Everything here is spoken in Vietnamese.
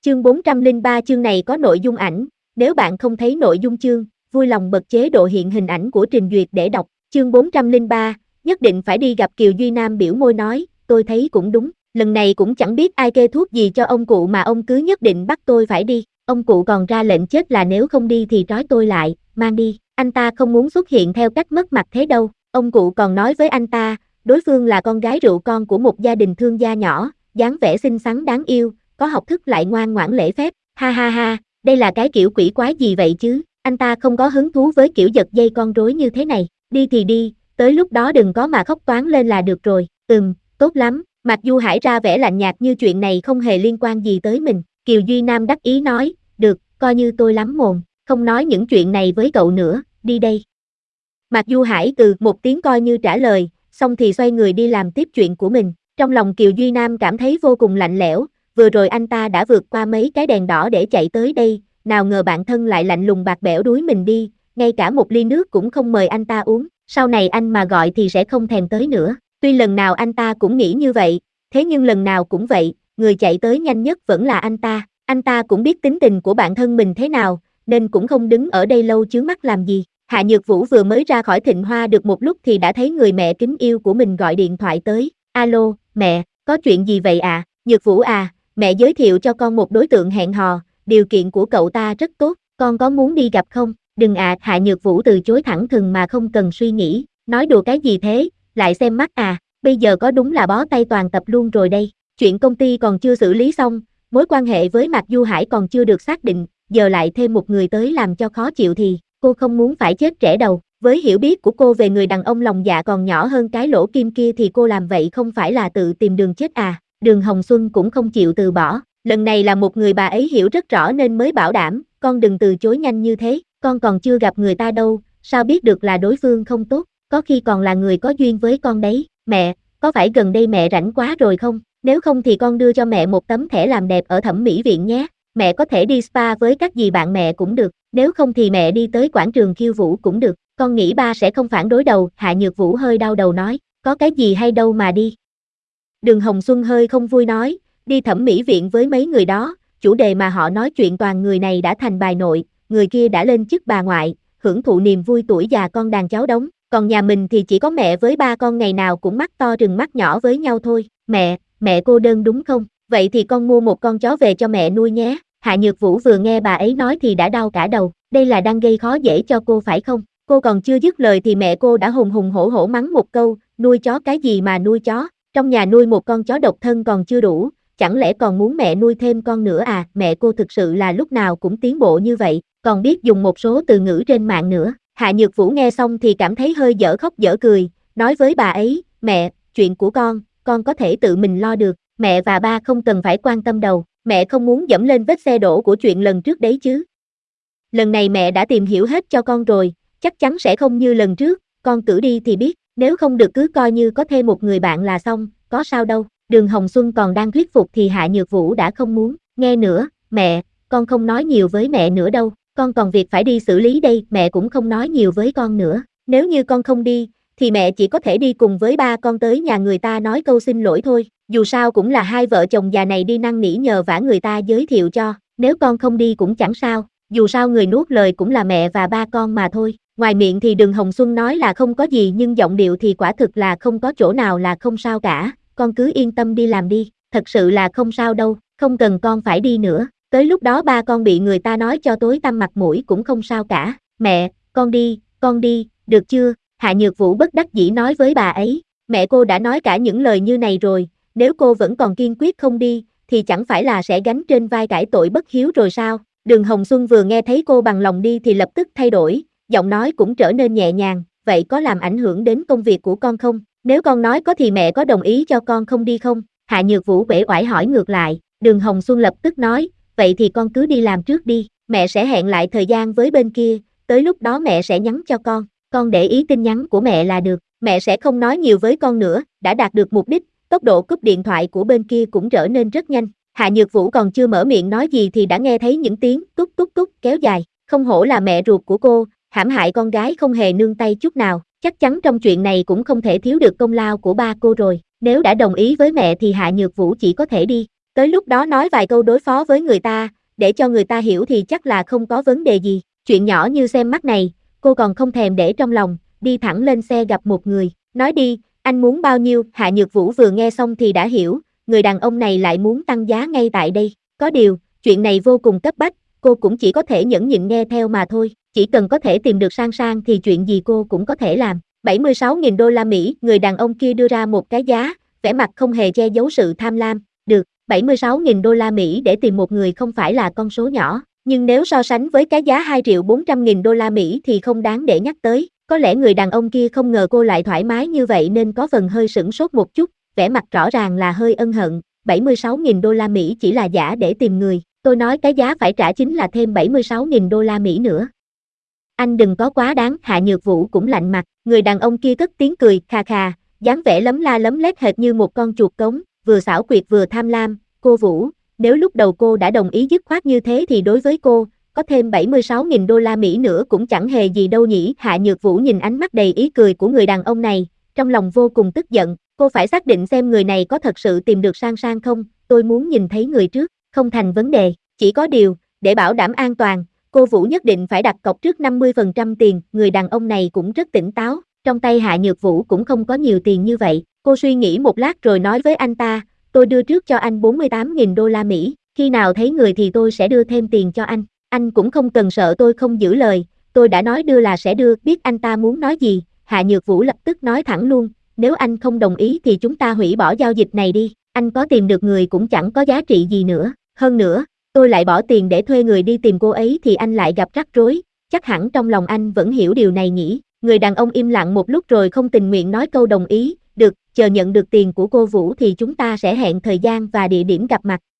Chương 403 chương này có nội dung ảnh, nếu bạn không thấy nội dung chương, vui lòng bật chế độ hiện hình ảnh của trình duyệt để đọc. Chương 403, nhất định phải đi gặp Kiều Duy Nam biểu môi nói, tôi thấy cũng đúng, lần này cũng chẳng biết ai kê thuốc gì cho ông cụ mà ông cứ nhất định bắt tôi phải đi, ông cụ còn ra lệnh chết là nếu không đi thì trói tôi lại, mang đi, anh ta không muốn xuất hiện theo cách mất mặt thế đâu, ông cụ còn nói với anh ta, đối phương là con gái rượu con của một gia đình thương gia nhỏ, dáng vẻ xinh xắn đáng yêu, có học thức lại ngoan ngoãn lễ phép, ha ha ha, đây là cái kiểu quỷ quái gì vậy chứ, anh ta không có hứng thú với kiểu giật dây con rối như thế này, đi thì đi, tới lúc đó đừng có mà khóc toáng lên là được rồi, tốt lắm, Mạc Du Hải ra vẻ lạnh nhạt như chuyện này không hề liên quan gì tới mình, Kiều Duy Nam đắc ý nói, được, coi như tôi lắm mồm, không nói những chuyện này với cậu nữa, đi đây. Mạc Du Hải một tiếng coi như trả lời, xong thì xoay người đi làm tiếp chuyện của mình, trong lòng Kiều Duy Nam cảm thấy vô cùng lạnh lẽo, vừa rồi anh ta đã vượt qua mấy cái đèn đỏ để chạy tới đây, nào ngờ bạn thân lại lạnh lùng bạc bẽo đuối mình đi, ngay cả một ly nước cũng không mời anh ta uống, sau này anh mà gọi thì sẽ không thèm tới nữa, tuy lần nào anh ta cũng nghĩ như vậy, thế nhưng lần nào cũng vậy, người chạy tới nhanh nhất vẫn là anh ta cũng biết tính tình của bạn thân mình thế nào, nên cũng không đứng ở đây lâu chướng mắt làm gì. Hạ Nhược Vũ vừa mới ra khỏi Thịnh Hoa được một lúc thì đã thấy người mẹ kính yêu của mình gọi điện thoại tới, alo, mẹ, có chuyện gì vậy à, Nhược Vũ à, mẹ giới thiệu cho con một đối tượng hẹn hò, điều kiện của cậu ta rất tốt, con có muốn đi gặp không, đừng à, Hạ Nhược Vũ từ chối thẳng thừng mà không cần suy nghĩ, nói đùa cái gì thế, lại xem mắt à, bây giờ có đúng là bó tay toàn tập luôn rồi đây, chuyện công ty còn chưa xử lý xong, mối quan hệ với Mạc Du Hải còn chưa được xác định, giờ lại thêm một người tới làm cho khó chịu thì, cô không muốn phải chết trẻ đầu, với hiểu biết của cô về người đàn ông lòng dạ còn nhỏ hơn cái lỗ kim kia thì cô làm vậy không phải là tự tìm đường chết à, Đường Hồng Xuân cũng không chịu từ bỏ, lần này là một người bà ấy hiểu rất rõ nên mới bảo đảm, con đừng từ chối nhanh như thế, con còn chưa gặp người ta đâu, sao biết được là đối phương không tốt, có khi còn là người có duyên với con đấy, mẹ, có phải gần đây mẹ rảnh quá rồi không, nếu không thì con đưa cho mẹ một tấm thẻ làm đẹp ở thẩm mỹ viện nhé, mẹ có thể đi spa với các dì bạn mẹ cũng được, nếu không thì mẹ đi tới quảng trường khiêu vũ cũng được, con nghĩ ba sẽ không phản đối đâu, Hạ Nhược Vũ hơi đau đầu nói, có cái gì hay đâu mà đi. Đường Hồng Xuân hơi không vui nói, đi thẩm mỹ viện với mấy người đó, chủ đề mà họ nói chuyện toàn người này đã thành bài nội, người kia đã lên chức bà ngoại, hưởng thụ niềm vui tuổi già con đàn cháu đống, còn nhà mình thì chỉ có mẹ với ba con ngày nào cũng mắt to trừng mắt nhỏ với nhau thôi, mẹ cô đơn đúng không, vậy thì con mua một con chó về cho mẹ nuôi nhé, Hạ Nhược Vũ vừa nghe bà ấy nói thì đã đau cả đầu, đây là đang gây khó dễ cho cô phải không, cô còn chưa dứt lời thì mẹ cô đã hùng hùng hổ hổ mắng một câu, nuôi chó cái gì mà nuôi chó, trong nhà nuôi một con chó độc thân còn chưa đủ, chẳng lẽ còn muốn mẹ nuôi thêm con nữa à, mẹ cô thực sự là lúc nào cũng tiến bộ như vậy, còn biết dùng một số từ ngữ trên mạng nữa, Hạ Nhược Vũ nghe xong thì cảm thấy hơi dở khóc dở cười, nói với bà ấy, mẹ, chuyện của con có thể tự mình lo được, mẹ và ba không cần phải quan tâm đâu, mẹ không muốn dẫm lên vết xe đổ của chuyện lần trước đấy chứ. Lần này mẹ đã tìm hiểu hết cho con rồi, chắc chắn sẽ không như lần trước, con cử đi thì biết, nếu không được cứ coi như có thêm một người bạn là xong, có sao đâu. Đường Hồng Xuân còn đang thuyết phục thì Hạ Nhược Vũ đã không muốn, nghe nữa, mẹ, con không nói nhiều với mẹ nữa đâu, con còn việc phải đi xử lý đây, mẹ cũng không nói nhiều với con nữa, nếu như con không đi, thì mẹ chỉ có thể đi cùng với ba con tới nhà người ta nói câu xin lỗi thôi, dù sao cũng là hai vợ chồng già này đi năn nỉ nhờ vả người ta giới thiệu cho, nếu con không đi cũng chẳng sao, dù sao người nuốt lời cũng là mẹ và ba con mà thôi. Ngoài miệng thì Đường Hồng Xuân nói là không có gì nhưng giọng điệu thì quả thực là không có chỗ nào là không sao cả, con cứ yên tâm đi làm đi, thật sự là không sao đâu, không cần con phải đi nữa, tới lúc đó ba con bị người ta nói cho tối tăm mặt mũi cũng không sao cả, mẹ, con đi, được chưa, Hạ Nhược Vũ bất đắc dĩ nói với bà ấy, mẹ cô đã nói cả những lời như này rồi, nếu cô vẫn còn kiên quyết không đi, thì chẳng phải là sẽ gánh trên vai cải tội bất hiếu rồi sao, Đường Hồng Xuân vừa nghe thấy cô bằng lòng đi thì lập tức thay đổi, giọng nói cũng trở nên nhẹ nhàng, vậy có làm ảnh hưởng đến công việc của con không? Nếu con nói có thì mẹ có đồng ý cho con không đi không? Hạ Nhược Vũ uể oải hỏi ngược lại, Đường Hồng Xuân lập tức nói, vậy thì con cứ đi làm trước đi, mẹ sẽ hẹn lại thời gian với bên kia, tới lúc đó mẹ sẽ nhắn cho con để ý tin nhắn của mẹ là được, mẹ sẽ không nói nhiều với con nữa, đã đạt được mục đích, tốc độ cúp điện thoại của bên kia cũng trở nên rất nhanh. Hạ Nhược Vũ còn chưa mở miệng nói gì thì đã nghe thấy những tiếng tút tút tút kéo dài, không hổ là mẹ ruột của cô, hãm hại con gái không hề nương tay chút nào, chắc chắn trong chuyện này cũng không thể thiếu được công lao của ba cô rồi, nếu đã đồng ý với mẹ thì Hạ Nhược Vũ chỉ có thể đi. Tới lúc đó nói vài câu đối phó với người ta, để cho người ta hiểu thì chắc là không có vấn đề gì. Chuyện nhỏ như xem mắt này, cô còn không thèm để trong lòng, đi thẳng lên xe gặp một người. Nói đi, anh muốn bao nhiêu? Hạ Nhược Vũ vừa nghe xong thì đã hiểu, người đàn ông này lại muốn tăng giá ngay tại đây. Có điều, chuyện này vô cùng cấp bách, cô cũng chỉ có thể nhẫn nhịn nghe theo mà thôi. Chỉ cần có thể tìm được Sang Sang thì chuyện gì cô cũng có thể làm. 76.000 đô la Mỹ, người đàn ông kia đưa ra một cái giá, vẻ mặt không hề che giấu sự tham lam. Được, 76.000 đô la Mỹ để tìm một người không phải là con số nhỏ, nhưng nếu so sánh với cái giá 2.400.000 đô la Mỹ thì không đáng để nhắc tới. Có lẽ người đàn ông kia không ngờ cô lại thoải mái như vậy nên có phần hơi sửng sốt một chút, vẻ mặt rõ ràng là hơi ân hận. 76.000 đô la Mỹ chỉ là giả để tìm người, tôi nói cái giá phải trả chính là thêm 76.000 đô la Mỹ nữa. Anh đừng có quá đáng. Hạ Nhược Vũ cũng lạnh mặt, người đàn ông kia cất tiếng cười khà khà, dáng vẻ lấm la lấm lét hệt như một con chuột cống, vừa xảo quyệt vừa tham lam. Cô Vũ, nếu lúc đầu cô đã đồng ý dứt khoát như thế thì đối với cô, có thêm 76.000 đô la Mỹ nữa cũng chẳng hề gì đâu nhỉ. Hạ Nhược Vũ nhìn ánh mắt đầy ý cười của người đàn ông này, trong lòng vô cùng tức giận, cô phải xác định xem người này có thật sự tìm được Sang Sang không, tôi muốn nhìn thấy người trước, không thành vấn đề, chỉ có điều, để bảo đảm an toàn, cô Vũ nhất định phải đặt cọc trước 50% tiền. Người đàn ông này cũng rất tỉnh táo, trong tay Hạ Nhược Vũ cũng không có nhiều tiền như vậy, cô suy nghĩ một lát rồi nói với anh ta, tôi đưa trước cho anh 48.000 đô la Mỹ, khi nào thấy người thì tôi sẽ đưa thêm tiền cho anh cũng không cần sợ tôi không giữ lời, tôi đã nói đưa là sẽ đưa. Biết anh ta muốn nói gì, Hạ Nhược Vũ lập tức nói thẳng luôn, nếu anh không đồng ý thì chúng ta hủy bỏ giao dịch này đi, anh có tìm được người cũng chẳng có giá trị gì nữa, hơn nữa, tôi lại bỏ tiền để thuê người đi tìm cô ấy thì anh lại gặp rắc rối, chắc hẳn trong lòng anh vẫn hiểu điều này nhỉ. Người đàn ông im lặng một lúc rồi không tình nguyện nói câu đồng ý, được, chờ nhận được tiền của cô Vũ thì chúng ta sẽ hẹn thời gian và địa điểm gặp mặt.